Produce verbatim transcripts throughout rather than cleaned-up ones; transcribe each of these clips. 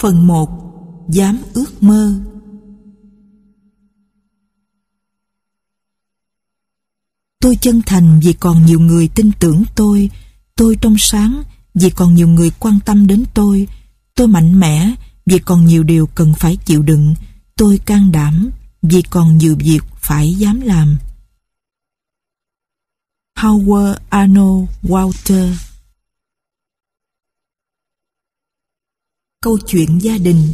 Phần một. Dám ước mơ. Tôi chân thành vì còn nhiều người tin tưởng tôi. Tôi trong sáng vì còn nhiều người quan tâm đến tôi. Tôi mạnh mẽ vì còn nhiều điều cần phải chịu đựng. Tôi can đảm vì còn nhiều việc phải dám làm. Howard Arnold Walter. Câu chuyện gia đình.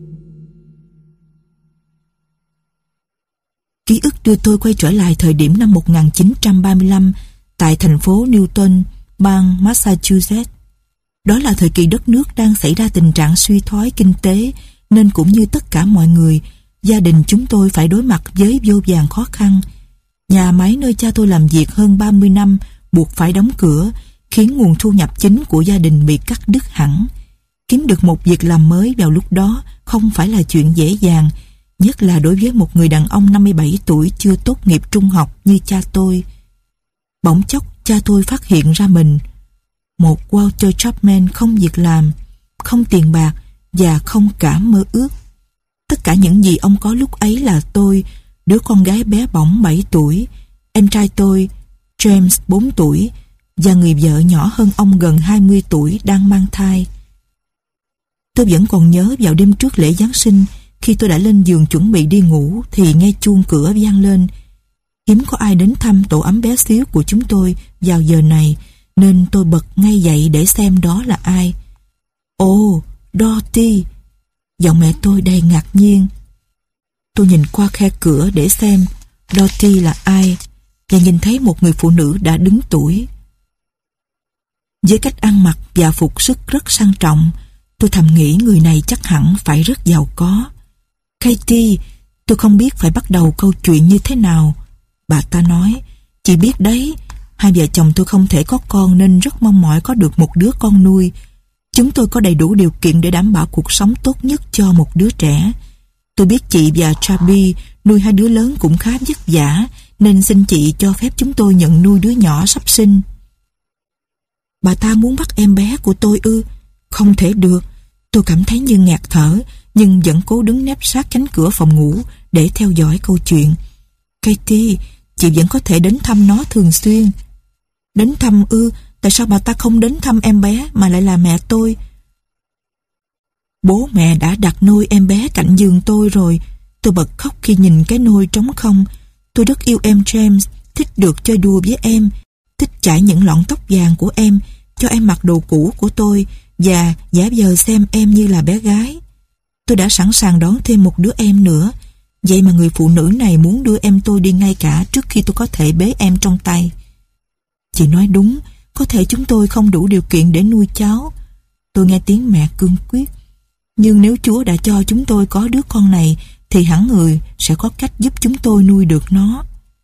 Ký ức đưa tôi quay trở lại thời điểm năm một nghìn chín trăm ba mươi lăm tại thành phố Newton, bang Massachusetts. Đó là thời kỳ đất nước đang xảy ra tình trạng suy thoái kinh tế, nên cũng như tất cả mọi người, gia đình chúng tôi phải đối mặt với vô vàn khó khăn. Nhà máy nơi cha tôi làm việc hơn ba mươi năm buộc phải đóng cửa, khiến nguồn thu nhập chính của gia đình bị cắt đứt hẳn. Kiếm được một việc làm mới vào lúc đó không phải là chuyện dễ dàng, nhất là đối với một người đàn ông năm mươi bảy tuổi chưa tốt nghiệp trung học như cha tôi. Bỗng chốc cha tôi phát hiện ra mình một Walter Chapman không việc làm, không tiền bạc và không cả mơ ước. Tất cả những gì ông có lúc ấy là tôi, đứa con gái bé bỏng bảy tuổi, em trai tôi, James bốn tuổi, và người vợ nhỏ hơn ông gần hai mươi tuổi đang mang thai. Tôi vẫn còn nhớ vào đêm trước lễ Giáng sinh, khi tôi đã lên giường chuẩn bị đi ngủ thì nghe chuông cửa vang lên. Hiếm có ai đến thăm tổ ấm bé xíu của chúng tôi vào giờ này, nên tôi bật ngay dậy để xem đó là ai. Ồ, Dorothy! Giọng mẹ tôi đầy ngạc nhiên. Tôi nhìn qua khe cửa để xem Dorothy là ai, và nhìn thấy một người phụ nữ đã đứng tuổi. Với cách ăn mặc và phục sức rất sang trọng, tôi thầm nghĩ người này chắc hẳn phải rất giàu có. Katie, tôi không biết phải bắt đầu câu chuyện như thế nào. Bà ta nói, chị biết đấy, hai vợ chồng tôi không thể có con nên rất mong mỏi có được một đứa con nuôi. Chúng tôi có đầy đủ điều kiện để đảm bảo cuộc sống tốt nhất cho một đứa trẻ. Tôi biết chị và Chubby nuôi hai đứa lớn cũng khá vất vả, nên xin chị cho phép chúng tôi nhận nuôi đứa nhỏ sắp sinh. Bà ta muốn bắt em bé của tôi ư? Không thể được. Tôi cảm thấy như ngạt thở, nhưng vẫn cố đứng nép sát cánh cửa phòng ngủ để theo dõi câu chuyện. Katie, chị vẫn có thể đến thăm nó thường xuyên. Đến thăm ư? Tại sao bà ta không đến thăm em bé mà lại là mẹ tôi? Bố mẹ đã đặt nôi em bé cạnh giường tôi rồi. Tôi bật khóc khi nhìn cái nôi trống không. Tôi rất yêu em James, thích được chơi đùa với em, thích chải những lọn tóc vàng của em, cho em mặc đồ cũ của tôi và giả vờ xem em như là bé gái. Tôi đã sẵn sàng đón thêm một đứa em nữa. Vậy mà người phụ nữ này muốn đưa em tôi đi ngay cả trước khi tôi có thể bế em trong tay. Chị nói đúng, có thể chúng tôi không đủ điều kiện để nuôi cháu. Tôi nghe tiếng mẹ cương quyết. Nhưng nếu Chúa đã cho chúng tôi có đứa con này, thì hẳn người sẽ có cách giúp chúng tôi nuôi được nó.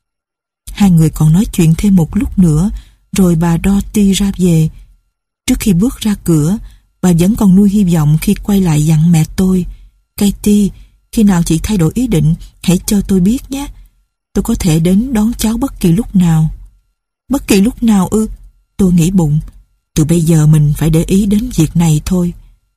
Hai người còn nói chuyện thêm một lúc nữa, rồi bà Dorothy ra về. Trước khi bước ra cửa, bà vẫn còn nuôi hy vọng khi quay lại dặn mẹ tôi, Katie, khi nào chị thay đổi ý định, hãy cho tôi biết nhé. Tôi có thể đến đón cháu bất kỳ lúc nào. Bất kỳ lúc nào ư? Tôi nghĩ bụng, từ bây giờ mình phải để ý đến việc này thôi.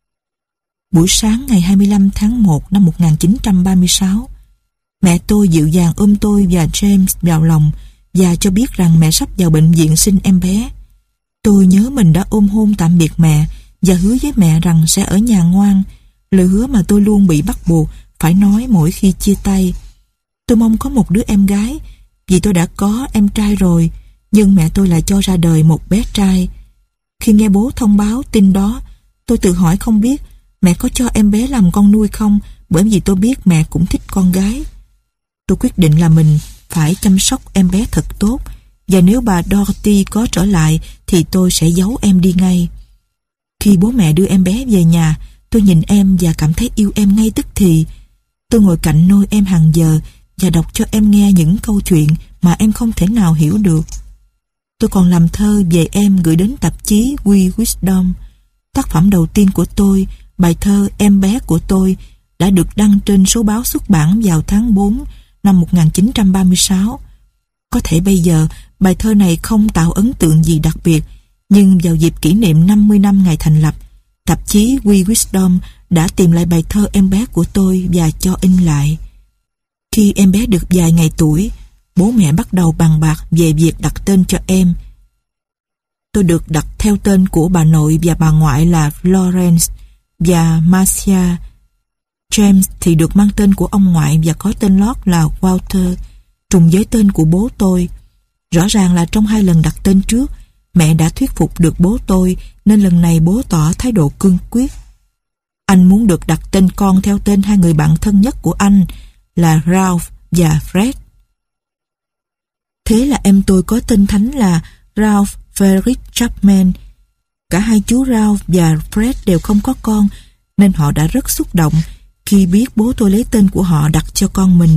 Buổi sáng ngày hai mươi lăm tháng một năm một nghìn chín trăm ba mươi sáu, mẹ tôi dịu dàng ôm tôi và James vào lòng và cho biết rằng mẹ sắp vào bệnh viện sinh em bé. Tôi nhớ mình đã ôm hôn tạm biệt mẹ và hứa với mẹ rằng sẽ ở nhà ngoan, lời hứa mà tôi luôn bị bắt buộc phải nói mỗi khi chia tay. Tôi mong có một đứa em gái, vì tôi đã có em trai rồi, nhưng mẹ tôi lại cho ra đời một bé trai. Khi nghe bố thông báo tin đó, tôi tự hỏi không biết mẹ có cho em bé làm con nuôi không, bởi vì tôi biết mẹ cũng thích con gái. Tôi quyết định là mình phải chăm sóc em bé thật tốt, và nếu bà Dorothy có trở lại thì tôi sẽ giấu em đi ngay. Khi bố mẹ đưa em bé về nhà, tôi nhìn em và cảm thấy yêu em ngay tức thì. Tôi ngồi cạnh nôi em hàng giờ và đọc cho em nghe những câu chuyện mà em không thể nào hiểu được. Tôi còn làm thơ về em gửi đến tạp chí We Wisdom. Tác phẩm đầu tiên của tôi, bài thơ Em bé của tôi, đã được đăng trên số báo xuất bản vào tháng tư năm một nghìn chín trăm ba mươi sáu. Có thể bây giờ bài thơ này không tạo ấn tượng gì đặc biệt, nhưng vào dịp kỷ niệm năm mươi năm ngày thành lập, tạp chí We Wisdom đã tìm lại bài thơ em bé của tôi và cho in lại. Khi em bé được vài ngày tuổi, bố mẹ bắt đầu bàn bạc về việc đặt tên cho em. Tôi được đặt theo tên của bà nội và bà ngoại là Florence và Marcia. James thì được mang tên của ông ngoại và có tên lót là Walter, trùng với tên của bố tôi. Rõ ràng là trong hai lần đặt tên trước, mẹ đã thuyết phục được bố tôi, nên lần này bố tỏ thái độ cương quyết. Anh muốn được đặt tên con theo tên hai người bạn thân nhất của anh là Ralph và Fred. Thế là em tôi có tên thánh là Ralph Frederick Chapman. Cả hai chú Ralph và Fred đều không có con, nên họ đã rất xúc động khi biết bố tôi lấy tên của họ đặt cho con mình.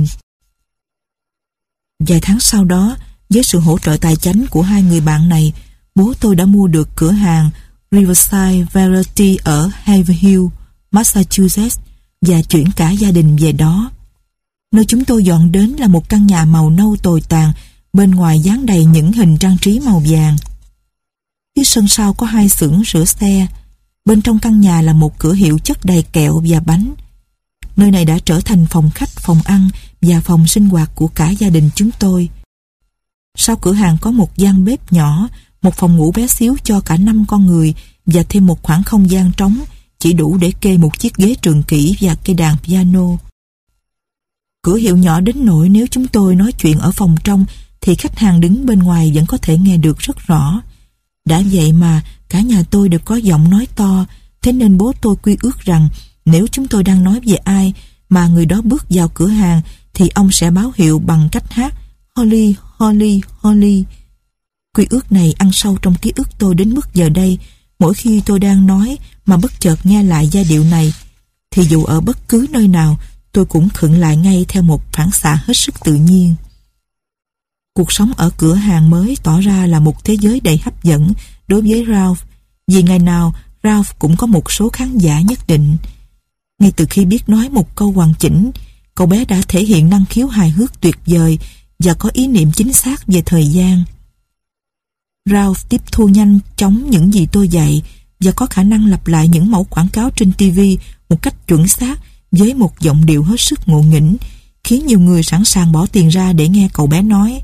Vài tháng sau đó, với sự hỗ trợ tài chánh của hai người bạn này, bố tôi đã mua được cửa hàng Riverside Variety ở Haverhill, Massachusetts và chuyển cả gia đình về đó. Nơi chúng tôi dọn đến là một căn nhà màu nâu tồi tàn, bên ngoài dán đầy những hình trang trí màu vàng. Phía sân sau có hai xưởng sửa xe. Bên trong căn nhà là một cửa hiệu chất đầy kẹo và bánh. Nơi này đã trở thành phòng khách, phòng ăn và phòng sinh hoạt của cả gia đình chúng tôi. Sau cửa hàng có một gian bếp nhỏ, một phòng ngủ bé xíu cho cả năm con người và thêm một khoảng không gian trống chỉ đủ để kê một chiếc ghế trường kỷ và cây đàn piano. Cửa hiệu nhỏ đến nỗi nếu chúng tôi nói chuyện ở phòng trong thì khách hàng đứng bên ngoài vẫn có thể nghe được rất rõ. Đã vậy mà cả nhà tôi đều có giọng nói to, thế nên bố tôi quy ước rằng nếu chúng tôi đang nói về ai mà người đó bước vào cửa hàng thì ông sẽ báo hiệu bằng cách hát Holly, Holly, Holly. Quy ước này ăn sâu trong ký ức tôi đến mức giờ đây, mỗi khi tôi đang nói mà bất chợt nghe lại giai điệu này, thì dù ở bất cứ nơi nào, tôi cũng khựng lại ngay theo một phản xạ hết sức tự nhiên. Cuộc sống ở cửa hàng mới tỏ ra là một thế giới đầy hấp dẫn đối với Ralph, vì ngày nào Ralph cũng có một số khán giả nhất định. Ngay từ khi biết nói một câu hoàn chỉnh, cậu bé đã thể hiện năng khiếu hài hước tuyệt vời và có ý niệm chính xác về thời gian. Ralph tiếp thu nhanh chóng những gì tôi dạy và có khả năng lặp lại những mẫu quảng cáo trên ti vi một cách chuẩn xác với một giọng điệu hết sức ngộ nghĩnh, khiến nhiều người sẵn sàng bỏ tiền ra để nghe cậu bé nói.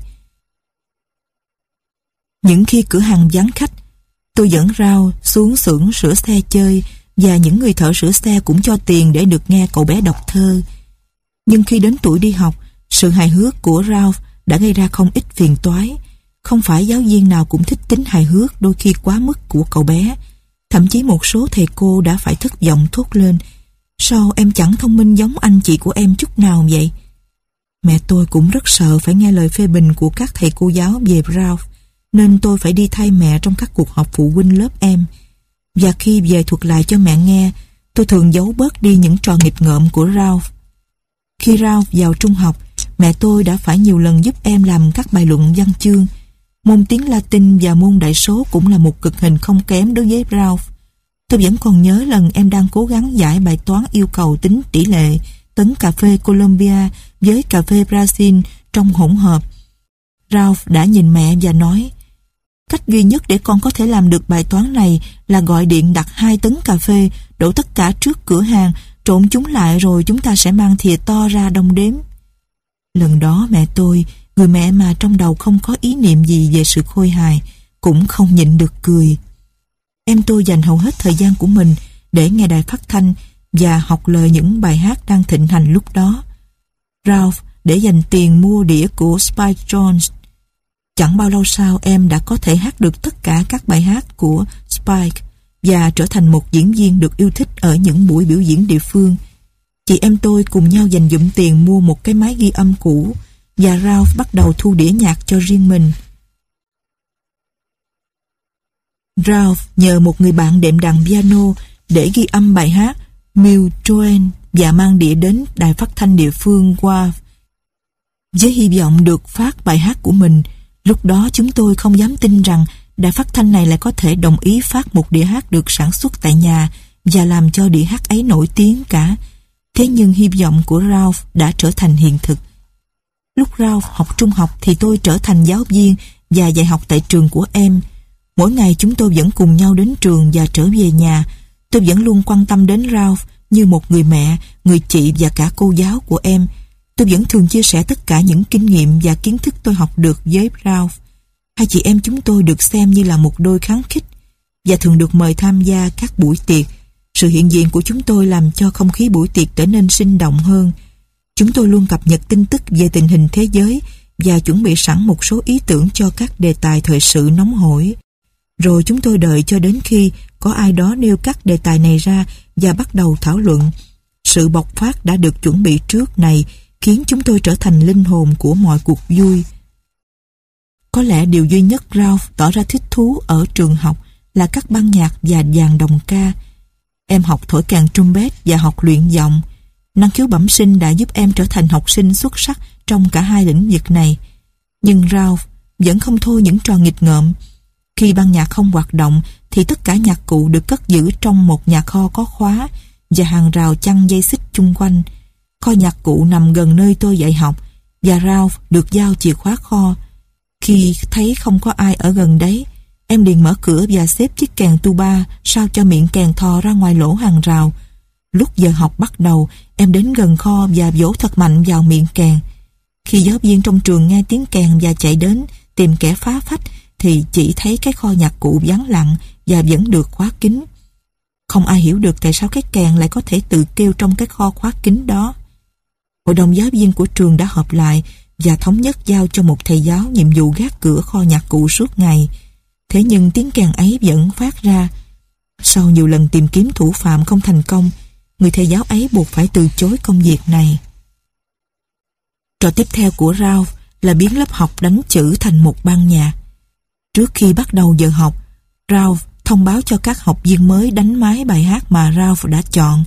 Những khi cửa hàng vắng khách, tôi dẫn Ralph xuống xưởng sửa xe chơi và những người thợ sửa xe cũng cho tiền để được nghe cậu bé đọc thơ. Nhưng khi đến tuổi đi học, sự hài hước của Ralph đã gây ra không ít phiền toái. Không phải giáo viên nào cũng thích tính hài hước đôi khi quá mức của cậu bé. Thậm chí một số thầy cô đã phải thất vọng thốt lên: sao em chẳng thông minh giống anh chị của em chút nào vậy? Mẹ tôi cũng rất sợ phải nghe lời phê bình của các thầy cô giáo về Ralph, nên tôi phải đi thay mẹ trong các cuộc họp phụ huynh lớp em. Và khi về thuật lại cho mẹ nghe, tôi thường giấu bớt đi những trò nghịch ngợm của Ralph. Khi Ralph vào trung học, mẹ tôi đã phải nhiều lần giúp em làm các bài luận văn chương. Môn tiếng Latin và môn đại số cũng là một cực hình không kém đối với Ralph. Tôi vẫn còn nhớ lần em đang cố gắng giải bài toán yêu cầu tính tỷ lệ tấn cà phê Colombia với cà phê Brazil trong hỗn hợp. Ralph đã nhìn mẹ và nói: cách duy nhất để con có thể làm được bài toán này là gọi điện đặt hai tấn cà phê, đổ tất cả trước cửa hàng, trộn chúng lại rồi chúng ta sẽ mang thìa to ra đong đếm. Lần đó mẹ tôi, người mẹ mà trong đầu không có ý niệm gì về sự khôi hài, cũng không nhịn được cười. Em tôi dành hầu hết thời gian của mình để nghe đài phát thanh và học lời những bài hát đang thịnh hành lúc đó. Ralph để dành tiền mua đĩa của Spike Jones. Chẳng bao lâu sau em đã có thể hát được tất cả các bài hát của Spike và trở thành một diễn viên được yêu thích ở những buổi biểu diễn địa phương. Chị em tôi cùng nhau dành dụm tiền mua một cái máy ghi âm cũ và Ralph bắt đầu thu đĩa nhạc cho riêng mình. Ralph nhờ một người bạn đệm đàn piano để ghi âm bài hát Mill Joanne và mang đĩa đến đài phát thanh địa phương qua với hy vọng được phát bài hát của mình. Lúc đó chúng tôi không dám tin rằng đài phát thanh này lại có thể đồng ý phát một đĩa hát được sản xuất tại nhà và làm cho đĩa hát ấy nổi tiếng cả. Thế nhưng hy vọng của Ralph đã trở thành hiện thực. Lúc Ralph học trung học thì tôi trở thành giáo viên và dạy học tại trường của em. Mỗi ngày chúng tôi vẫn cùng nhau đến trường và trở về nhà. Tôi vẫn luôn quan tâm đến Ralph như một người mẹ, người chị và cả cô giáo của em, tôi vẫn thường chia sẻ tất cả những kinh nghiệm và kiến thức tôi học được với Ralph. Hai chị em chúng tôi được xem như là một đôi kháng khích và thường được mời tham gia các buổi tiệc. Sự hiện diện của chúng tôi làm cho không khí buổi tiệc trở nên sinh động hơn. Chúng tôi luôn cập nhật tin tức về tình hình thế giới và chuẩn bị sẵn một số ý tưởng cho các đề tài thời sự nóng hổi. Rồi chúng tôi đợi cho đến khi có ai đó nêu các đề tài này ra và bắt đầu thảo luận. Sự bộc phát đã được chuẩn bị trước này khiến chúng tôi trở thành linh hồn của mọi cuộc vui. Có lẽ điều duy nhất Ralph tỏ ra thích thú ở trường học là các ban nhạc và dàn đồng ca. Em học thổi kèn trumpet và học luyện giọng. Năng khiếu bẩm sinh đã giúp em trở thành học sinh xuất sắc trong cả hai lĩnh vực này. Nhưng Ralph vẫn không thôi những trò nghịch ngợm. Khi ban nhạc không hoạt động thì tất cả nhạc cụ được cất giữ trong một nhà kho có khóa và hàng rào chăn dây xích chung quanh. Kho nhạc cụ nằm gần nơi tôi dạy học và Ralph được giao chìa khóa kho. Khi thấy không có ai ở gần đấy, em liền mở cửa và xếp chiếc kèn tuba sao cho miệng kèn thò ra ngoài lỗ hàng rào. Lúc giờ học bắt đầu, em đến gần kho và vỗ thật mạnh vào miệng kèn. Khi giáo viên trong trường nghe tiếng kèn và chạy đến tìm kẻ phá phách thì chỉ thấy cái kho nhạc cụ vắng lặng và vẫn được khóa kín. Không ai hiểu được tại sao cái kèn lại có thể tự kêu trong cái kho khóa kín đó. Hội đồng giáo viên của trường đã họp lại và thống nhất giao cho một thầy giáo nhiệm vụ gác cửa kho nhạc cụ suốt ngày. Thế nhưng tiếng kèn ấy vẫn phát ra. Sau nhiều lần tìm kiếm thủ phạm không thành công, người thầy giáo ấy buộc phải từ chối công việc này. Trò tiếp theo của Ralph là biến lớp học đánh chữ thành một ban nhạc. Trước khi bắt đầu giờ học, Ralph thông báo cho các học viên mới đánh máy bài hát mà Ralph đã chọn.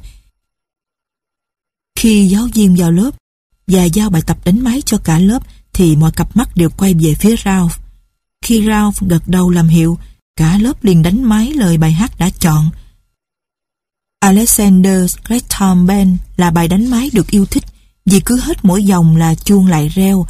Khi giáo viên vào lớp và giao bài tập đánh máy cho cả lớp thì mọi cặp mắt đều quay về phía Ralph. Khi Ralph gật đầu làm hiệu, cả lớp liền đánh máy lời bài hát đã chọn. Alexander's Ragtime Band là bài đánh máy được yêu thích vì cứ hết mỗi dòng là chuông lại reo.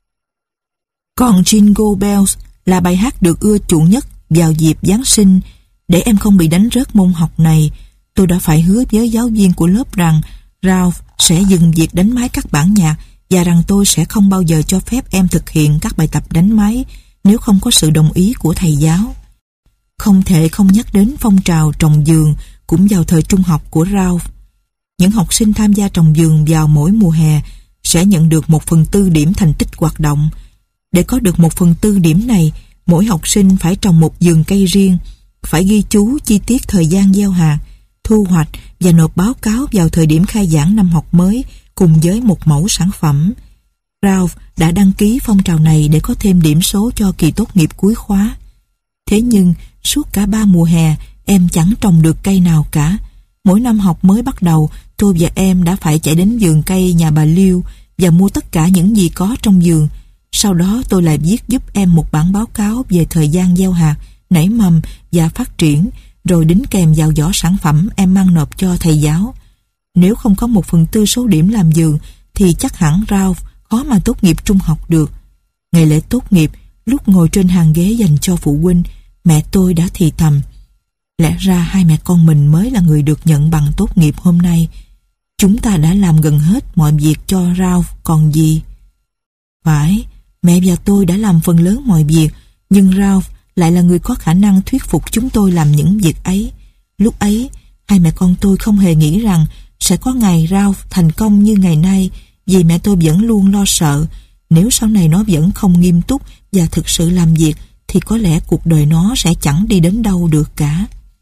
Còn Jingle Bells là bài hát được ưa chuộng nhất vào dịp Giáng sinh. Để em không bị đánh rớt môn học này, tôi đã phải hứa với giáo viên của lớp rằng Ralph sẽ dừng việc đánh máy các bản nhạc và rằng tôi sẽ không bao giờ cho phép em thực hiện các bài tập đánh máy nếu không có sự đồng ý của thầy giáo. Không thể không nhắc đến phong trào trồng vườn cũng vào thời trung học của Ralph. Những học sinh tham gia trồng vườn vào mỗi mùa hè sẽ nhận được một phần tư điểm thành tích hoạt động. Để có được một phần tư điểm này, mỗi học sinh phải trồng một vườn cây riêng, phải ghi chú chi tiết thời gian gieo hạt, thu hoạch và nộp báo cáo vào thời điểm khai giảng năm học mới cùng với một mẫu sản phẩm. Ralph đã đăng ký phong trào này để có thêm điểm số cho kỳ tốt nghiệp cuối khóa. Thế nhưng, suốt cả ba mùa hè, em chẳng trồng được cây nào cả. Mỗi năm học mới bắt đầu, tôi và em đã phải chạy đến vườn cây nhà bà Liêu và mua tất cả những gì có trong vườn. Sau đó tôi lại viết giúp em một bản báo cáo về thời gian gieo hạt, nảy mầm và phát triển, rồi đính kèm vào giỏ sản phẩm em mang nộp cho thầy giáo. Nếu không có một phần tư số điểm làm vườn, thì chắc hẳn Ralph khó mà tốt nghiệp trung học được. Ngày lễ tốt nghiệp, lúc ngồi trên hàng ghế dành cho phụ huynh, mẹ tôi đã thì thầm: lẽ ra hai mẹ con mình mới là người được nhận bằng tốt nghiệp hôm nay. Chúng ta đã làm gần hết mọi việc cho Ralph còn gì. Phải, mẹ và tôi đã làm phần lớn mọi việc, nhưng Ralph lại là người có khả năng thuyết phục chúng tôi làm những việc ấy. Lúc ấy, hai mẹ con tôi không hề nghĩ rằng sẽ có ngày Ralph thành công như ngày nay, vì mẹ tôi vẫn luôn lo sợ nếu sau này nó vẫn không nghiêm túc và thực sự làm việc thì có lẽ cuộc đời nó sẽ chẳng đi đến đâu được cả.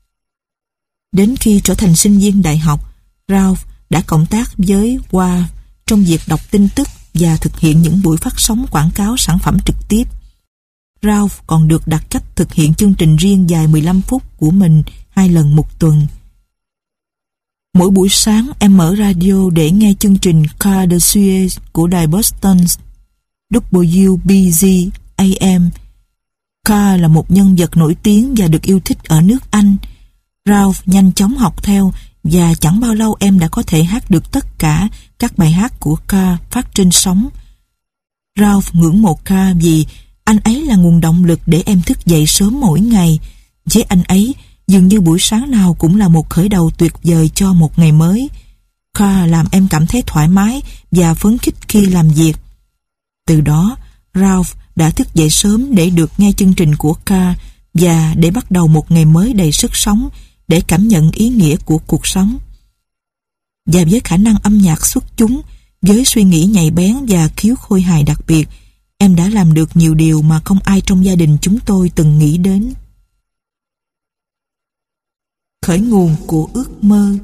Đến khi trở thành sinh viên đại học, Ralph đã cộng tác với W A R trong việc đọc tin tức và thực hiện những buổi phát sóng quảng cáo sản phẩm trực tiếp. Ralph còn được đặt cách thực hiện chương trình riêng dài mười lăm phút của mình hai lần một tuần. Mỗi buổi sáng em mở radio để nghe chương trình Car de Suez của đài Boston W B Z A M. Car là một nhân vật nổi tiếng và được yêu thích ở nước Anh. Ralph nhanh chóng học theo và chẳng bao lâu em đã có thể hát được tất cả các bài hát của Car phát trên sóng. Ralph ngưỡng mộ Car vì anh ấy là nguồn động lực để em thức dậy sớm mỗi ngày. Với anh ấy, Dường như buổi sáng nào cũng là một khởi đầu tuyệt vời cho một ngày mới. Carl làm em cảm thấy thoải mái và phấn khích khi làm việc. Từ đó, Ralph đã thức dậy sớm để được nghe chương trình của Carl và để bắt đầu một ngày mới đầy sức sống, để cảm nhận ý nghĩa của cuộc sống. Và với khả năng âm nhạc xuất chúng, với suy nghĩ nhạy bén và khiếu khôi hài đặc biệt, em đã làm được nhiều điều mà không ai trong gia đình chúng tôi từng nghĩ đến. Khởi nguồn của ước mơ.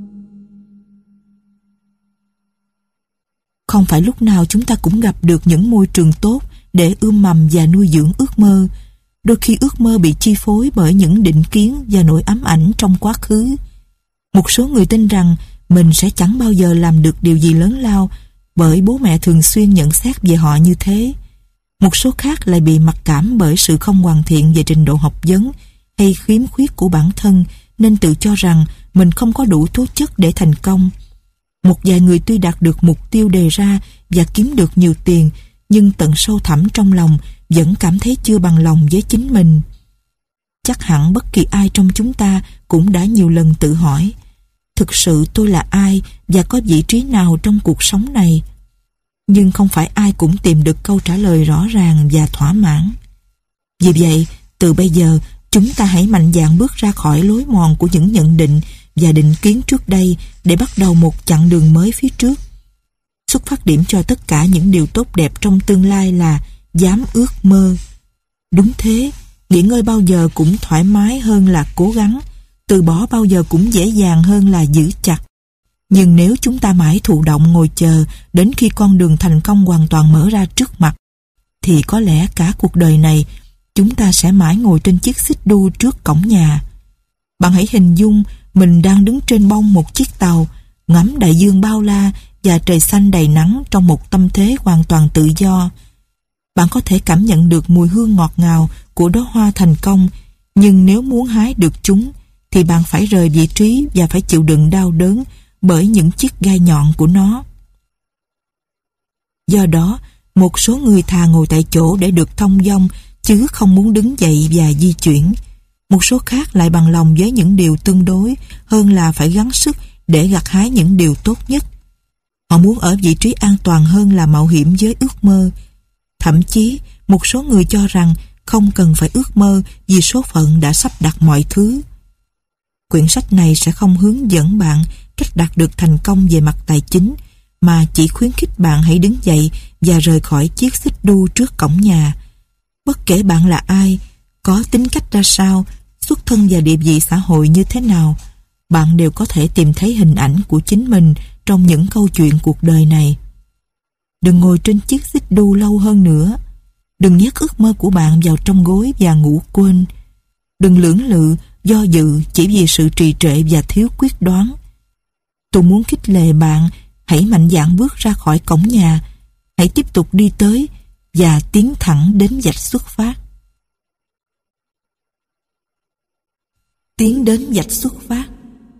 Không phải lúc nào chúng ta cũng gặp được những môi trường tốt để ươm mầm và nuôi dưỡng ước mơ. Đôi khi ước mơ bị chi phối bởi những định kiến và nỗi ám ảnh trong quá khứ. Một số người tin rằng mình sẽ chẳng bao giờ làm được điều gì lớn lao bởi bố mẹ thường xuyên nhận xét về họ như thế. Một số khác lại bị mặc cảm bởi sự không hoàn thiện về trình độ học vấn hay khiếm khuyết của bản thân, nên tự cho rằng mình không có đủ tố chất để thành công. Một vài người tuy đạt được mục tiêu đề ra và kiếm được nhiều tiền, nhưng tận sâu thẳm trong lòng vẫn cảm thấy chưa bằng lòng với chính mình. Chắc hẳn bất kỳ ai trong chúng ta cũng đã nhiều lần tự hỏi, thực sự tôi là ai và có vị trí nào trong cuộc sống này? Nhưng không phải ai cũng tìm được câu trả lời rõ ràng và thỏa mãn. Vì vậy, từ bây giờ, chúng ta hãy mạnh dạn bước ra khỏi lối mòn của những nhận định và định kiến trước đây để bắt đầu một chặng đường mới phía trước. Xuất phát điểm cho tất cả những điều tốt đẹp trong tương lai là dám ước mơ. Đúng thế, nghỉ ngơi bao giờ cũng thoải mái hơn là cố gắng, từ bỏ bao giờ cũng dễ dàng hơn là giữ chặt. Nhưng nếu chúng ta mãi thụ động ngồi chờ đến khi con đường thành công hoàn toàn mở ra trước mặt, thì có lẽ cả cuộc đời này chúng ta sẽ mãi ngồi trên chiếc xích đu trước cổng nhà. Bạn hãy hình dung mình đang đứng trên bông một chiếc tàu, ngắm đại dương bao la và trời xanh đầy nắng trong một tâm thế hoàn toàn tự do. Bạn có thể cảm nhận được mùi hương ngọt ngào của đóa hoa thành công, nhưng nếu muốn hái được chúng, thì bạn phải rời vị trí và phải chịu đựng đau đớn bởi những chiếc gai nhọn của nó. Do đó, một số người thà ngồi tại chỗ để được thông dong, chứ không muốn đứng dậy và di chuyển. Một số khác lại bằng lòng với những điều tương đối hơn là phải gắng sức để gặt hái những điều tốt nhất. Họ muốn ở vị trí an toàn hơn là mạo hiểm với ước mơ. Thậm chí, một số người cho rằng không cần phải ước mơ vì số phận đã sắp đặt mọi thứ. Quyển sách này sẽ không hướng dẫn bạn cách đạt được thành công về mặt tài chính, mà chỉ khuyến khích bạn hãy đứng dậy và rời khỏi chiếc xích đu trước cổng nhà. Bất kể bạn là ai, có tính cách ra sao, xuất thân và địa vị xã hội như thế nào, bạn đều có thể tìm thấy hình ảnh của chính mình trong những câu chuyện cuộc đời này. Đừng ngồi trên chiếc xích đu lâu hơn nữa. Đừng nhét ước mơ của bạn vào trong gối và ngủ quên. Đừng lưỡng lự, do dự chỉ vì sự trì trệ và thiếu quyết đoán. Tôi muốn khích lệ bạn hãy mạnh dạn bước ra khỏi cổng nhà, hãy tiếp tục đi tới và tiến thẳng đến vạch xuất phát. Tiến đến vạch xuất phát.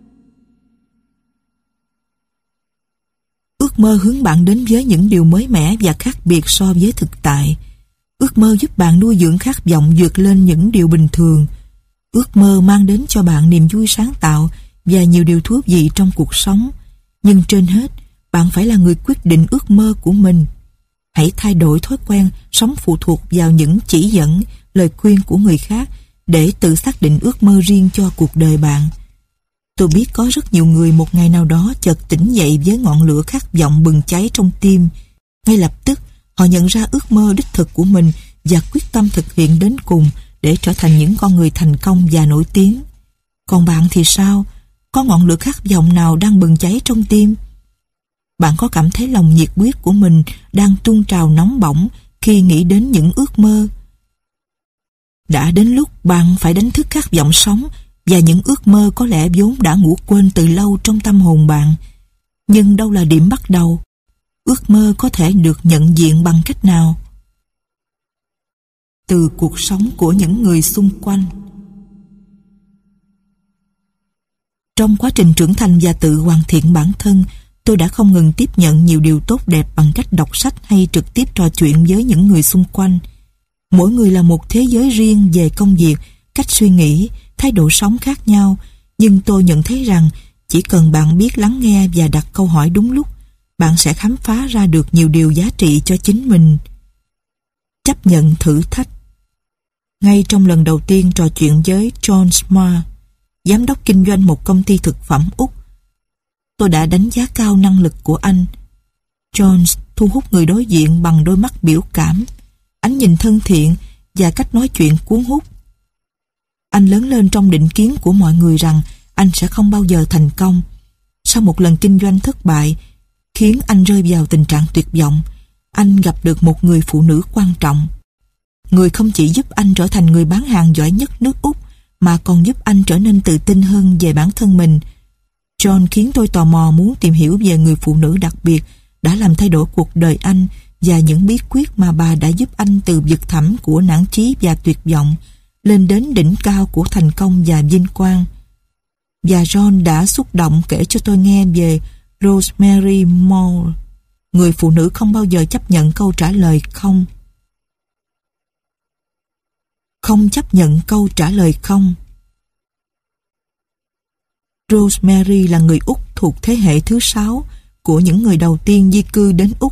Ước mơ hướng bạn đến với những điều mới mẻ và khác biệt so với thực tại. Ước mơ giúp bạn nuôi dưỡng khát vọng vượt lên những điều bình thường. Ước mơ mang đến cho bạn niềm vui sáng tạo và nhiều điều thú vị trong cuộc sống. Nhưng trên hết, bạn phải là người quyết định ước mơ của mình. Hãy thay đổi thói quen sống phụ thuộc vào những chỉ dẫn, lời khuyên của người khác để tự xác định ước mơ riêng cho cuộc đời bạn. Tôi biết có rất nhiều người một ngày nào đó chợt tỉnh dậy với ngọn lửa khát vọng bừng cháy trong tim. Ngay lập tức, họ nhận ra ước mơ đích thực của mình và quyết tâm thực hiện đến cùng để trở thành những con người thành công và nổi tiếng. Còn bạn thì sao? Có ngọn lửa khát vọng nào đang bừng cháy trong tim? Bạn có cảm thấy lòng nhiệt huyết của mình đang tuôn trào nóng bỏng khi nghĩ đến những ước mơ? Đã đến lúc bạn phải đánh thức khát vọng sống, và những ước mơ có lẽ vốn đã ngủ quên từ lâu trong tâm hồn bạn. Nhưng đâu là điểm bắt đầu? Ước mơ có thể được nhận diện bằng cách nào? Từ cuộc sống của những người xung quanh. Trong quá trình trưởng thành và tự hoàn thiện bản thân, tôi đã không ngừng tiếp nhận nhiều điều tốt đẹp bằng cách đọc sách hay trực tiếp trò chuyện với những người xung quanh. Mỗi người là một thế giới riêng về công việc, cách suy nghĩ, thái độ sống khác nhau, nhưng tôi nhận thấy rằng chỉ cần bạn biết lắng nghe và đặt câu hỏi đúng lúc, bạn sẽ khám phá ra được nhiều điều giá trị cho chính mình. Chấp nhận thử thách. Ngay trong lần đầu tiên trò chuyện với John Smart, giám đốc kinh doanh một công ty thực phẩm Úc, tôi đã đánh giá cao năng lực của anh. John thu hút người đối diện bằng đôi mắt biểu cảm, ánh nhìn thân thiện và cách nói chuyện cuốn hút. Anh lớn lên trong định kiến của mọi người rằng anh sẽ không bao giờ thành công. Sau một lần kinh doanh thất bại khiến anh rơi vào tình trạng tuyệt vọng, anh gặp được một người phụ nữ quan trọng. Người không chỉ giúp anh trở thành người bán hàng giỏi nhất nước Úc, mà còn giúp anh trở nên tự tin hơn về bản thân mình. John khiến tôi tò mò muốn tìm hiểu về người phụ nữ đặc biệt đã làm thay đổi cuộc đời anh và những bí quyết mà bà đã giúp anh từ vực thẳm của nản chí và tuyệt vọng lên đến đỉnh cao của thành công và vinh quang. Và John đã xúc động kể cho tôi nghe về Rosemary Moore, người phụ nữ không bao giờ chấp nhận câu trả lời không. Không chấp nhận câu trả lời không. Rosemary là người Úc thuộc thế hệ thứ sáu của những người đầu tiên di cư đến Úc.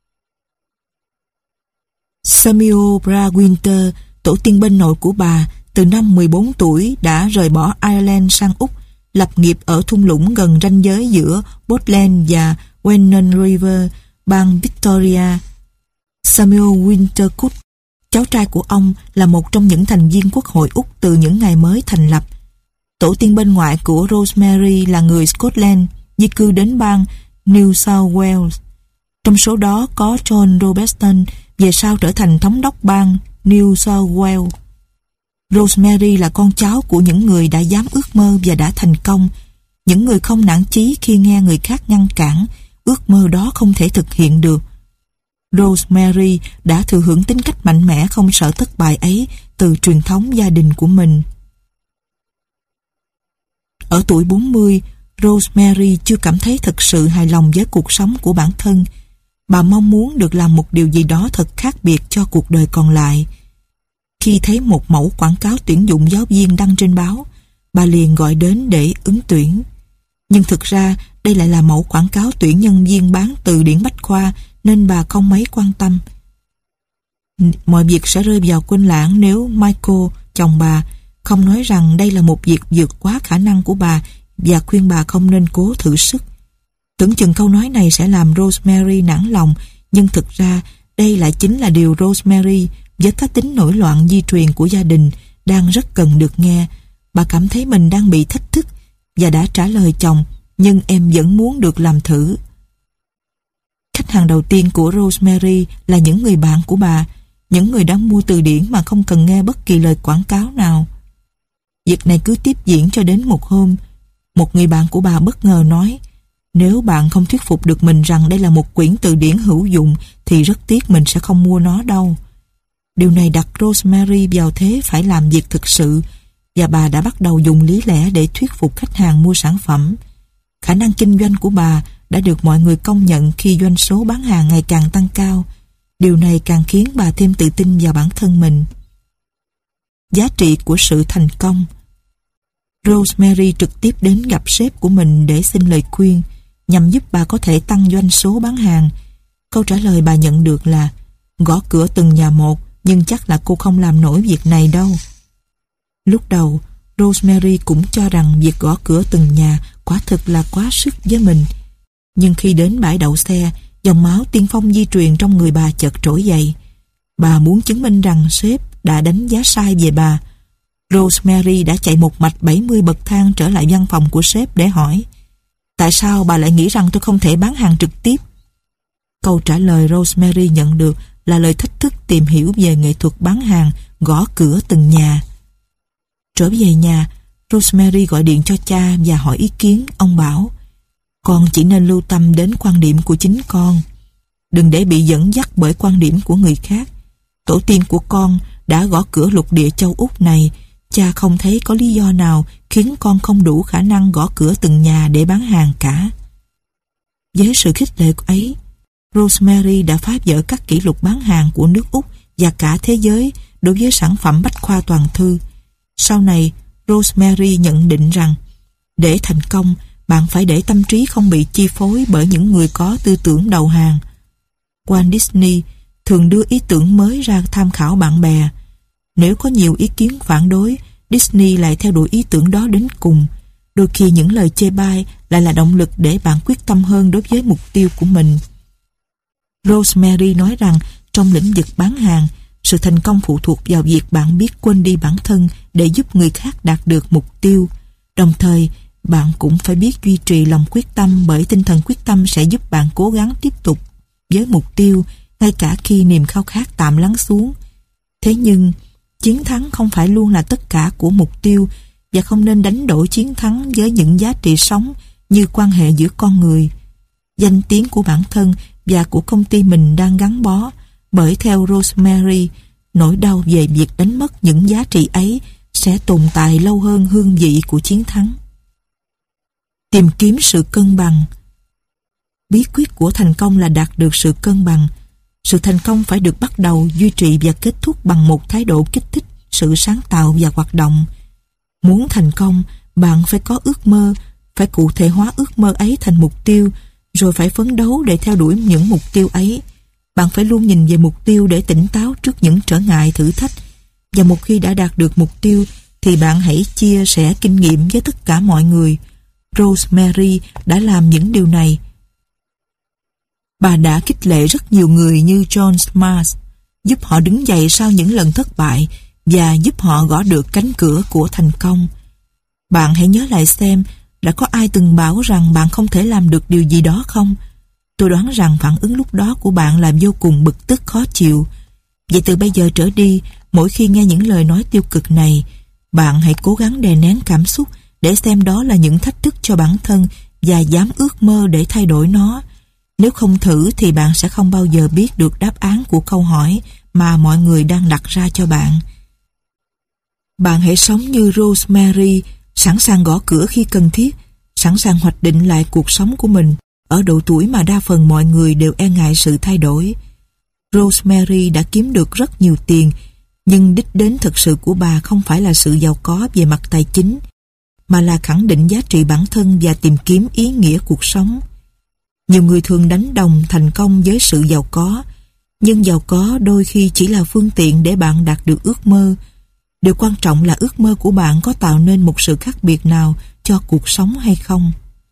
Samuel Bradwinter, tổ tiên bên nội của bà, từ năm mười bốn tuổi đã rời bỏ Ireland sang Úc, lập nghiệp ở thung lũng gần ranh giới giữa Portland và Wennon River, bang Victoria. Samuel Wintercut, cháu trai của ông, là một trong những thành viên Quốc hội Úc từ những ngày mới thành lập. Tổ tiên bên ngoại của Rosemary là người Scotland, di cư đến bang New South Wales. Trong số đó có John Robertson, về sau trở thành thống đốc bang New South Wales. Rosemary là con cháu của những người đã dám ước mơ và đã thành công, những người không nản chí khi nghe người khác ngăn cản, ước mơ đó không thể thực hiện được. Rosemary đã thừa hưởng tính cách mạnh mẽ không sợ thất bại ấy từ truyền thống gia đình của mình. Ở tuổi bốn mươi, Rosemary chưa cảm thấy thực sự hài lòng với cuộc sống của bản thân. Bà mong muốn được làm một điều gì đó thật khác biệt cho cuộc đời còn lại. Khi thấy một mẫu quảng cáo tuyển dụng giáo viên đăng trên báo, bà liền gọi đến để ứng tuyển. Nhưng thực ra đây lại là mẫu quảng cáo tuyển nhân viên bán từ điển bách khoa, nên bà không mấy quan tâm. Mọi việc sẽ rơi vào quên lãng nếu Michael, chồng bà, không nói rằng đây là một việc vượt quá khả năng của bà và khuyên bà không nên cố thử sức. Tưởng chừng câu nói này sẽ làm Rosemary nản lòng, nhưng thực ra đây lại chính là điều Rosemary, với cá tính nổi loạn di truyền của gia đình, đang rất cần được nghe. Bà cảm thấy mình đang bị thách thức và đã trả lời chồng, nhưng em vẫn muốn được làm thử. Khách hàng đầu tiên của Rosemary là những người bạn của bà, những người đã mua từ điển mà không cần nghe bất kỳ lời quảng cáo nào. Việc này cứ tiếp diễn cho đến một hôm, một người bạn của bà bất ngờ nói, nếu bạn không thuyết phục được mình rằng đây là một quyển từ điển hữu dụng thì rất tiếc mình sẽ không mua nó đâu. Điều này đặt Rosemary vào thế phải làm việc thực sự, và bà đã bắt đầu dùng lý lẽ để thuyết phục khách hàng mua sản phẩm. Khả năng kinh doanh của bà đã được mọi người công nhận khi doanh số bán hàng ngày càng tăng cao. Điều này càng khiến bà thêm tự tin vào bản thân mình. Giá trị của sự thành công. Rosemary trực tiếp đến gặp sếp của mình để xin lời khuyên nhằm giúp bà có thể tăng doanh số bán hàng. Câu trả lời bà nhận được là gõ cửa từng nhà một, nhưng chắc là cô không làm nổi việc này đâu. Lúc đầu, Rosemary cũng cho rằng việc gõ cửa từng nhà quả thực là quá sức với mình. Nhưng khi đến bãi đậu xe, dòng máu tiên phong di truyền trong người bà chợt trỗi dậy. Bà muốn chứng minh rằng sếp đã đánh giá sai về bà. Rosemary đã chạy một mạch bảy mươi bậc thang trở lại văn phòng của sếp để hỏi, tại sao bà lại nghĩ rằng tôi không thể bán hàng trực tiếp? Câu trả lời Rosemary nhận được là lời thách thức tìm hiểu về nghệ thuật bán hàng, gõ cửa từng nhà. Trở về nhà, Rosemary gọi điện cho cha và hỏi ý kiến. Ông bảo, con chỉ nên lưu tâm đến quan điểm của chính con. Đừng để bị dẫn dắt bởi quan điểm của người khác. Tổ tiên của con đã gõ cửa lục địa châu Úc này. Cha không thấy có lý do nào khiến con không đủ khả năng gõ cửa từng nhà để bán hàng cả. Với sự khích lệ ấy, Rosemary đã phá vỡ các kỷ lục bán hàng của nước Úc và cả thế giới đối với sản phẩm bách khoa toàn thư. Sau này, Rosemary nhận định rằng để thành công, bạn phải để tâm trí không bị chi phối bởi những người có tư tưởng đầu hàng. Walt Disney thường đưa ý tưởng mới ra tham khảo bạn bè. Nếu có nhiều ý kiến phản đối, Disney lại theo đuổi ý tưởng đó đến cùng. Đôi khi những lời chê bai lại là động lực để bạn quyết tâm hơn đối với mục tiêu của mình. Rosemary nói rằng trong lĩnh vực bán hàng, sự thành công phụ thuộc vào việc bạn biết quên đi bản thân để giúp người khác đạt được mục tiêu. Đồng thời, bạn cũng phải biết duy trì lòng quyết tâm, bởi tinh thần quyết tâm sẽ giúp bạn cố gắng tiếp tục với mục tiêu ngay cả khi niềm khao khát tạm lắng xuống. Thế nhưng, chiến thắng không phải luôn là tất cả của mục tiêu, và không nên đánh đổi chiến thắng với những giá trị sống như quan hệ giữa con người, danh tiếng của bản thân và của công ty mình đang gắn bó, bởi theo Rosemary, nỗi đau về việc đánh mất những giá trị ấy sẽ tồn tại lâu hơn hương vị của chiến thắng. Tìm kiếm sự cân bằng. Bí quyết của thành công là đạt được sự cân bằng. Sự thành công phải được bắt đầu, duy trì và kết thúc bằng một thái độ kích thích sự sáng tạo và hoạt động. Muốn thành công, bạn phải có ước mơ, phải cụ thể hóa ước mơ ấy thành mục tiêu, rồi phải phấn đấu để theo đuổi những mục tiêu ấy. Bạn phải luôn nhìn về mục tiêu để tỉnh táo trước những trở ngại, thử thách. Và một khi đã đạt được mục tiêu, thì bạn hãy chia sẻ kinh nghiệm với tất cả mọi người. Rosemary đã làm những điều này. Bà đã khích lệ rất nhiều người như John Smart, giúp họ đứng dậy sau những lần thất bại và giúp họ gõ được cánh cửa của thành công. Bạn hãy nhớ lại xem, đã có ai từng bảo rằng bạn không thể làm được điều gì đó không? Tôi đoán rằng phản ứng lúc đó của bạn là vô cùng bực tức, khó chịu. Vậy từ bây giờ trở đi, mỗi khi nghe những lời nói tiêu cực này, bạn hãy cố gắng đè nén cảm xúc để xem đó là những thách thức cho bản thân và dám ước mơ để thay đổi nó. Nếu không thử thì bạn sẽ không bao giờ biết được đáp án của câu hỏi mà mọi người đang đặt ra cho bạn. Bạn hãy sống như Rosemary, sẵn sàng gõ cửa khi cần thiết, sẵn sàng hoạch định lại cuộc sống của mình ở độ tuổi mà đa phần mọi người đều e ngại sự thay đổi. Rosemary đã kiếm được rất nhiều tiền, nhưng đích đến thực sự của bà không phải là sự giàu có về mặt tài chính, mà là khẳng định giá trị bản thân và tìm kiếm ý nghĩa cuộc sống. Nhiều người thường đánh đồng thành công với sự giàu có, nhưng giàu có đôi khi chỉ là phương tiện để bạn đạt được ước mơ. Điều quan trọng là ước mơ của bạn có tạo nên một sự khác biệt nào cho cuộc sống hay không.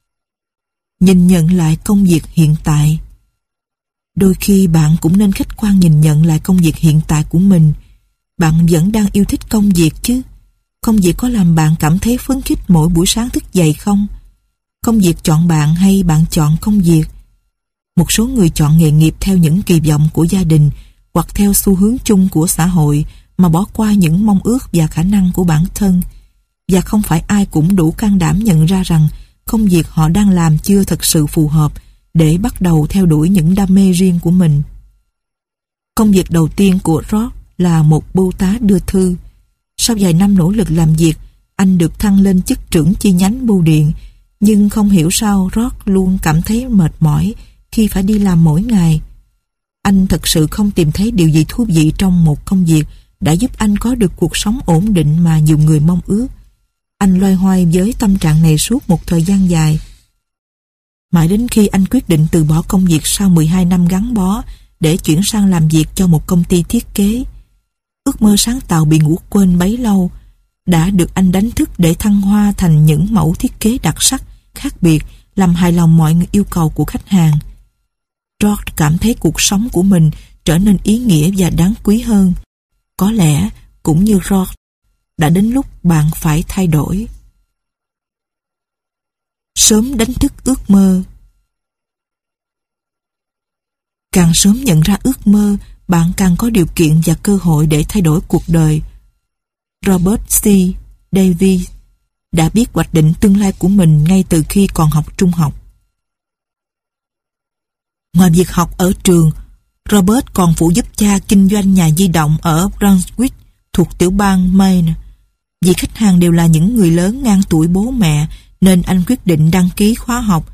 Nhìn nhận lại công việc hiện tại. Đôi khi bạn cũng nên khách quan nhìn nhận lại công việc hiện tại của mình. Bạn vẫn đang yêu thích công việc chứ? Công việc có làm bạn cảm thấy phấn khích mỗi buổi sáng thức dậy không? Công việc chọn bạn hay bạn chọn công việc? Một số người chọn nghề nghiệp theo những kỳ vọng của gia đình hoặc theo xu hướng chung của xã hội mà bỏ qua những mong ước và khả năng của bản thân. Và không phải ai cũng đủ can đảm nhận ra rằng công việc họ đang làm chưa thật sự phù hợp để bắt đầu theo đuổi những đam mê riêng của mình. Công việc đầu tiên của Ross là một bưu tá đưa thư. Sau vài năm nỗ lực làm việc, anh được thăng lên chức trưởng chi nhánh bưu điện, nhưng không hiểu sao Ross luôn cảm thấy mệt mỏi khi phải đi làm mỗi ngày. Anh thật sự không tìm thấy điều gì thú vị trong một công việc đã giúp anh có được cuộc sống ổn định mà nhiều người mong ước. Anh loay hoay với tâm trạng này suốt một thời gian dài. Mãi đến khi anh quyết định từ bỏ công việc sau mười hai năm gắn bó để chuyển sang làm việc cho một công ty thiết kế. Ước mơ sáng tạo bị ngủ quên bấy lâu đã được anh đánh thức để thăng hoa thành những mẫu thiết kế đặc sắc, khác biệt, làm hài lòng mọi yêu cầu của khách hàng. George cảm thấy cuộc sống của mình trở nên ý nghĩa và đáng quý hơn. Có lẽ, cũng như George, đã đến lúc bạn phải thay đổi. Sớm đánh thức ước mơ. Càng sớm nhận ra ước mơ, bạn càng có điều kiện và cơ hội để thay đổi cuộc đời. Robert C. Davis đã biết hoạch định tương lai của mình ngay từ khi còn học trung học. Ngoài việc học ở trường, Robert còn phụ giúp cha kinh doanh nhà di động ở Brunswick thuộc tiểu bang Maine. Vì khách hàng đều là những người lớn ngang tuổi bố mẹ, nên anh quyết định đăng ký khóa học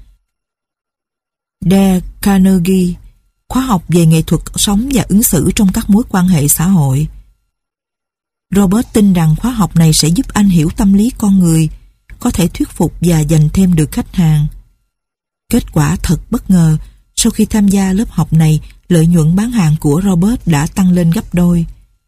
Dale Carnegie, khóa học về nghệ thuật sống và ứng xử trong các mối quan hệ xã hội. Robert tin rằng khóa học này sẽ giúp anh hiểu tâm lý con người, có thể thuyết phục và giành thêm được khách hàng. Kết quả thật bất ngờ, sau khi tham gia lớp học này, lợi nhuận bán hàng của Robert đã tăng lên gấp đôi.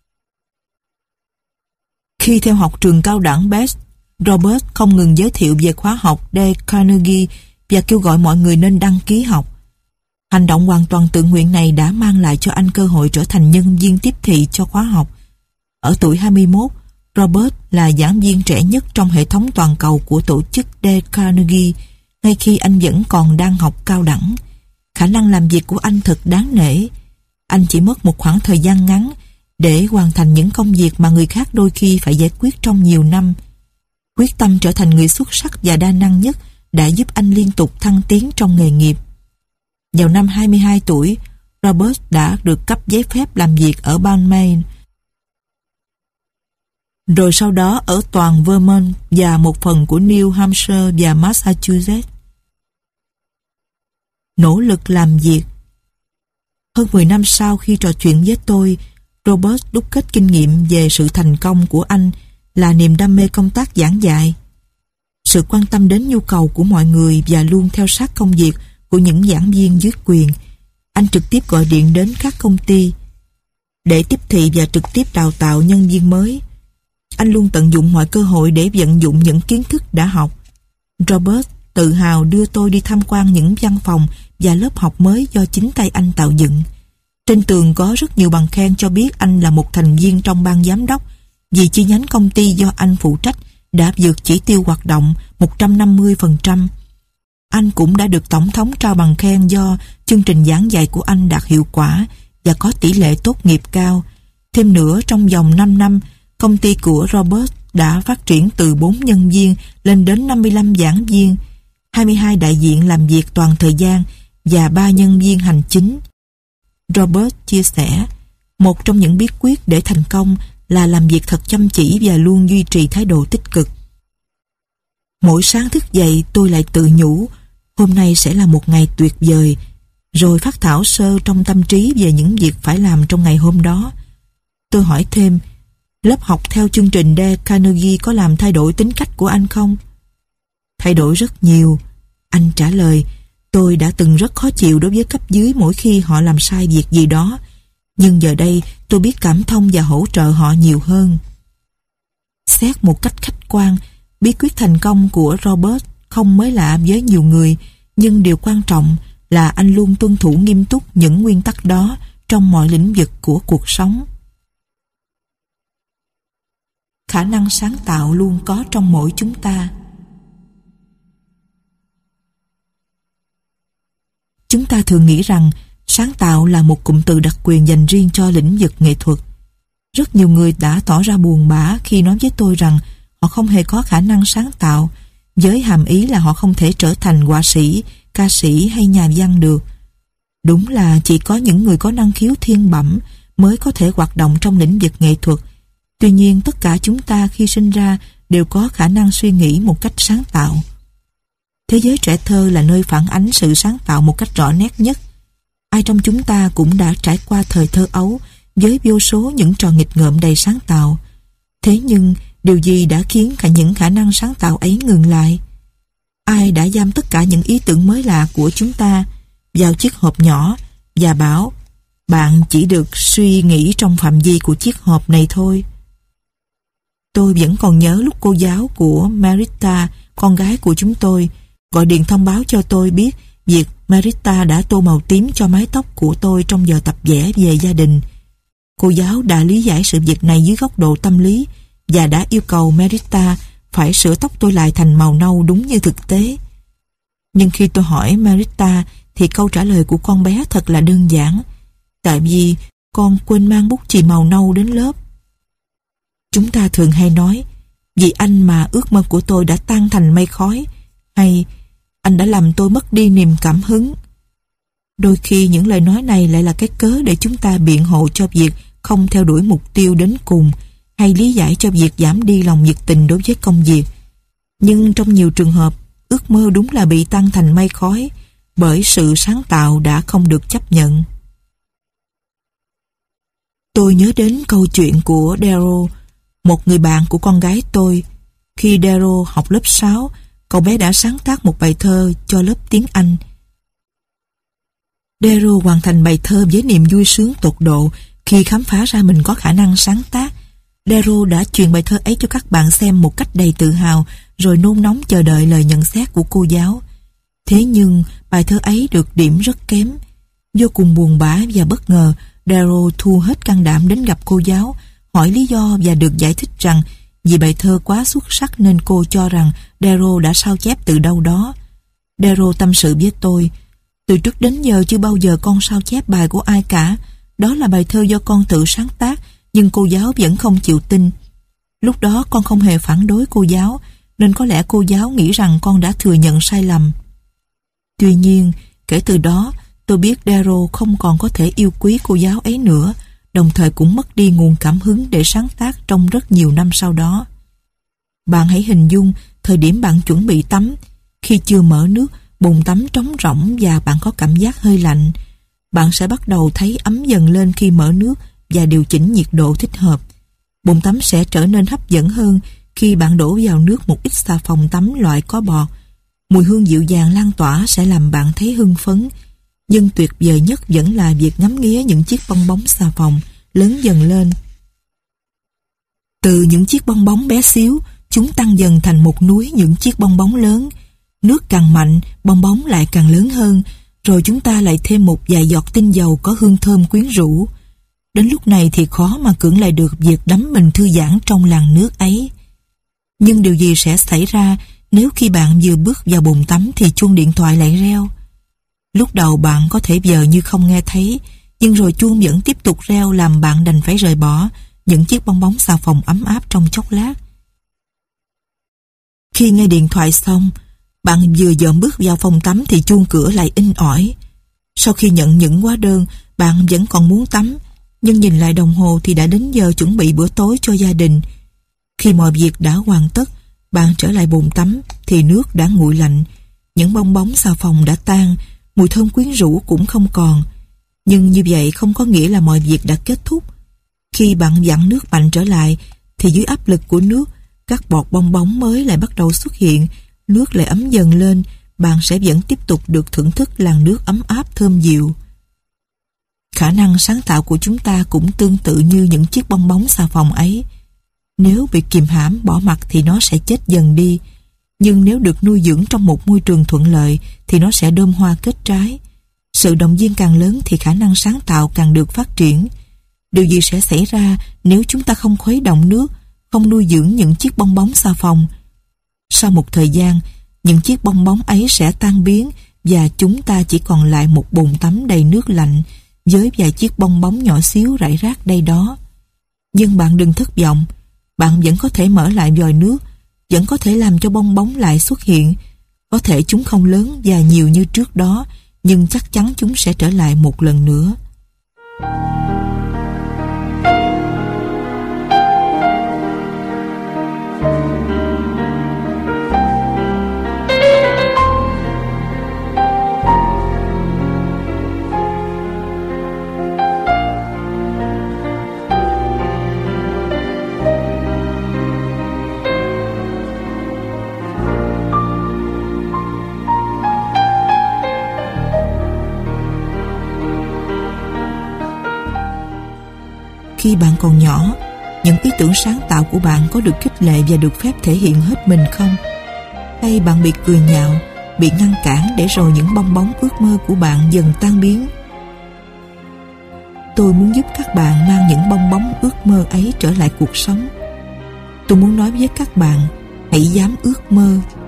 Khi theo học trường cao đẳng Best, Robert không ngừng giới thiệu về khóa học Dale Carnegie và kêu gọi mọi người nên đăng ký học. Hành động hoàn toàn tự nguyện này đã mang lại cho anh cơ hội trở thành nhân viên tiếp thị cho khóa học. Ở tuổi hai mươi mốt, Robert là giảng viên trẻ nhất trong hệ thống toàn cầu của tổ chức Dale Carnegie, ngay khi anh vẫn còn đang học cao đẳng. Khả năng làm việc của anh thật đáng nể. Anh chỉ mất một khoảng thời gian ngắn để hoàn thành những công việc mà người khác đôi khi phải giải quyết trong nhiều năm. Quyết tâm trở thành người xuất sắc và đa năng nhất đã giúp anh liên tục thăng tiến trong nghề nghiệp. Vào năm hai mươi hai tuổi, Robert đã được cấp giấy phép làm việc ở bang Maine, rồi sau đó ở toàn Vermont và một phần của New Hampshire và Massachusetts. Nỗ lực làm việc. Hơn mười năm sau khi trò chuyện với tôi, Robert đúc kết kinh nghiệm về sự thành công của anh là niềm đam mê công tác giảng dạy. Sự quan tâm đến nhu cầu của mọi người và luôn theo sát công việc của những giảng viên dưới quyền. Anh trực tiếp gọi điện đến các công ty để tiếp thị và trực tiếp đào tạo nhân viên mới. Anh luôn tận dụng mọi cơ hội để vận dụng những kiến thức đã học. Robert tự hào đưa tôi đi tham quan những văn phòng và lớp học mới do chính tay anh tạo dựng. Trên tường có rất nhiều bằng khen cho biết anh là một thành viên trong ban giám đốc, vì chi nhánh công ty do anh phụ trách đã vượt chỉ tiêu hoạt động một trăm năm mươi phần trăm. Anh cũng đã được Tổng thống trao bằng khen do chương trình giảng dạy của anh đạt hiệu quả và có tỷ lệ tốt nghiệp cao. Thêm nữa, trong vòng năm năm, công ty của Robert đã phát triển từ bốn nhân viên lên đến năm mươi lăm giảng viên, hai mươi hai đại diện làm việc toàn thời gian và ba nhân viên hành chính. Robert chia sẻ, một trong những bí quyết để thành công là làm việc thật chăm chỉ và luôn duy trì thái độ tích cực. Mỗi sáng thức dậy tôi lại tự nhủ, hôm nay sẽ là một ngày tuyệt vời, rồi phát thảo sơ trong tâm trí về những việc phải làm trong ngày hôm đó. Tôi hỏi thêm, lớp học theo chương trình Dale Carnegie có làm thay đổi tính cách của anh không? Thay đổi rất nhiều. Anh trả lời, tôi đã từng rất khó chịu đối với cấp dưới mỗi khi họ làm sai việc gì đó, nhưng giờ đây tôi biết cảm thông và hỗ trợ họ nhiều hơn. Xét một cách khách quan, bí quyết thành công của Robert không mới lạ với nhiều người, nhưng điều quan trọng là anh luôn tuân thủ nghiêm túc những nguyên tắc đó trong mọi lĩnh vực của cuộc sống. Khả năng sáng tạo luôn có trong mỗi chúng ta. Chúng ta thường nghĩ rằng sáng tạo là một cụm từ đặc quyền dành riêng cho lĩnh vực nghệ thuật. Rất nhiều người đã tỏ ra buồn bã khi nói với tôi rằng họ không hề có khả năng sáng tạo, với hàm ý là họ không thể trở thành họa sĩ, ca sĩ hay nhà văn được. Đúng là chỉ có những người có năng khiếu thiên bẩm mới có thể hoạt động trong lĩnh vực nghệ thuật. Tuy nhiên, tất cả chúng ta khi sinh ra đều có khả năng suy nghĩ một cách sáng tạo. Thế giới trẻ thơ là nơi phản ánh sự sáng tạo một cách rõ nét nhất. Ai trong chúng ta cũng đã trải qua thời thơ ấu với vô số những trò nghịch ngợm đầy sáng tạo. Thế nhưng, điều gì đã khiến cả những khả năng sáng tạo ấy ngừng lại? Ai đã giam tất cả những ý tưởng mới lạ của chúng ta vào chiếc hộp nhỏ và bảo bạn chỉ được suy nghĩ trong phạm vi của chiếc hộp này thôi? Tôi vẫn còn nhớ lúc cô giáo của Marita, con gái của chúng tôi, gọi điện thông báo cho tôi biết việc Marita đã tô màu tím cho mái tóc của tôi trong giờ tập vẽ về gia đình. Cô giáo đã lý giải sự việc này dưới góc độ tâm lý và đã yêu cầu Marita phải sửa tóc tôi lại thành màu nâu đúng như thực tế. Nhưng khi tôi hỏi Marita thì câu trả lời của con bé thật là đơn giản. Tại vì con quên mang bút chì màu nâu đến lớp. Chúng ta thường hay nói, vì anh mà ước mơ của tôi đã tan thành mây khói, hay anh đã làm tôi mất đi niềm cảm hứng. Đôi khi những lời nói này lại là cái cớ để chúng ta biện hộ cho việc không theo đuổi mục tiêu đến cùng, hay lý giải cho việc giảm đi lòng nhiệt tình đối với công việc. Nhưng trong nhiều trường hợp, ước mơ đúng là bị tan thành mây khói, bởi sự sáng tạo đã không được chấp nhận. Tôi nhớ đến câu chuyện của Darrow. một người bạn của con gái tôi. Khi Darrow học lớp sáu, cậu bé đã sáng tác một bài thơ cho lớp tiếng Anh. Darrow hoàn thành bài thơ với niềm vui sướng tột độ khi khám phá ra mình có khả năng sáng tác. Darrow đã truyền bài thơ ấy cho các bạn xem một cách đầy tự hào, rồi nôn nóng chờ đợi lời nhận xét của cô giáo. Thế nhưng bài thơ ấy được điểm rất kém. Vô cùng buồn bã và bất ngờ, Darrow thu hết can đảm đến gặp cô giáo, hỏi lý do và được giải thích rằng vì bài thơ quá xuất sắc nên cô cho rằng Darrow đã sao chép từ đâu đó. Darrow tâm sự với tôi: từ trước đến giờ chưa bao giờ con sao chép bài của ai cả. Đó là bài thơ do con tự sáng tác, nhưng cô giáo vẫn không chịu tin. Lúc đó con không hề phản đối cô giáo, nên có lẽ cô giáo nghĩ rằng con đã thừa nhận sai lầm. Tuy nhiên, kể từ đó, tôi biết Darrow không còn có thể yêu quý cô giáo ấy nữa, đồng thời cũng mất đi nguồn cảm hứng để sáng tác trong rất nhiều năm sau đó. Bạn hãy hình dung thời điểm bạn chuẩn bị tắm. Khi chưa mở nước, bồn tắm trống rỗng và bạn có cảm giác hơi lạnh. Bạn sẽ bắt đầu thấy ấm dần lên khi mở nước và điều chỉnh nhiệt độ thích hợp. Bồn tắm sẽ trở nên hấp dẫn hơn khi bạn đổ vào nước một ít xà phòng tắm loại có bọt. Mùi hương dịu dàng lan tỏa sẽ làm bạn thấy hưng phấn. Nhưng tuyệt vời nhất vẫn là việc ngắm nghía những chiếc bong bóng xà phòng lớn dần lên. Từ những chiếc bong bóng bé xíu, chúng tăng dần thành một núi những chiếc bong bóng lớn. Nước càng mạnh, bong bóng lại càng lớn hơn, rồi chúng ta lại thêm một vài giọt tinh dầu có hương thơm quyến rũ. Đến lúc này thì khó mà cưỡng lại được việc đắm mình thư giãn trong làn nước ấy. Nhưng điều gì sẽ xảy ra nếu khi bạn vừa bước vào bồn tắm thì chuông điện thoại lại reo? Lúc đầu bạn có thể vờ như không nghe thấy, nhưng rồi chuông vẫn tiếp tục reo làm bạn đành phải rời bỏ những chiếc bong bóng xà phòng ấm áp trong chốc lát. Khi nghe điện thoại xong, bạn vừa dợm bước vào phòng tắm thì chuông cửa lại inh ỏi. Sau khi nhận những hóa đơn, bạn vẫn còn muốn tắm, nhưng nhìn lại đồng hồ thì đã đến giờ chuẩn bị bữa tối cho gia đình. Khi mọi việc đã hoàn tất, bạn trở lại bồn tắm thì nước đã nguội lạnh, những bong bóng xà phòng đã tan, mùi thơm quyến rũ cũng không còn. Nhưng như vậy không có nghĩa là mọi việc đã kết thúc. Khi bạn vặn nước mạnh trở lại thì dưới áp lực của nước, các bọt bong bóng mới lại bắt đầu xuất hiện, nước lại ấm dần lên, bạn sẽ vẫn tiếp tục được thưởng thức làn nước ấm áp thơm dịu. Khả năng sáng tạo của chúng ta cũng tương tự như những chiếc bong bóng xà phòng ấy. Nếu bị kìm hãm, bỏ mặc thì nó sẽ chết dần đi. Nhưng nếu được nuôi dưỡng trong một môi trường thuận lợi thì nó sẽ đơm hoa kết trái. Sự động viên càng lớn thì khả năng sáng tạo càng được phát triển. Điều gì sẽ xảy ra nếu chúng ta không khuấy động nước, không nuôi dưỡng những chiếc bong bóng xà phòng? Sau một thời gian, những chiếc bong bóng ấy sẽ tan biến và chúng ta chỉ còn lại một bồn tắm đầy nước lạnh với vài chiếc bong bóng nhỏ xíu rải rác đây đó. Nhưng bạn đừng thất vọng, bạn vẫn có thể mở lại vòi nước, vẫn có thể làm cho bong bóng lại xuất hiện. Có thể chúng không lớn và nhiều như trước đó, nhưng chắc chắn chúng sẽ trở lại một lần nữa. Khi bạn còn nhỏ, những ý tưởng sáng tạo của bạn có được khích lệ và được phép thể hiện hết mình không? Hay bạn bị cười nhạo, bị ngăn cản để rồi những bong bóng ước mơ của bạn dần tan biến? Tôi muốn giúp các bạn mang những bong bóng ước mơ ấy trở lại cuộc sống. Tôi muốn nói với các bạn, hãy dám ước mơ.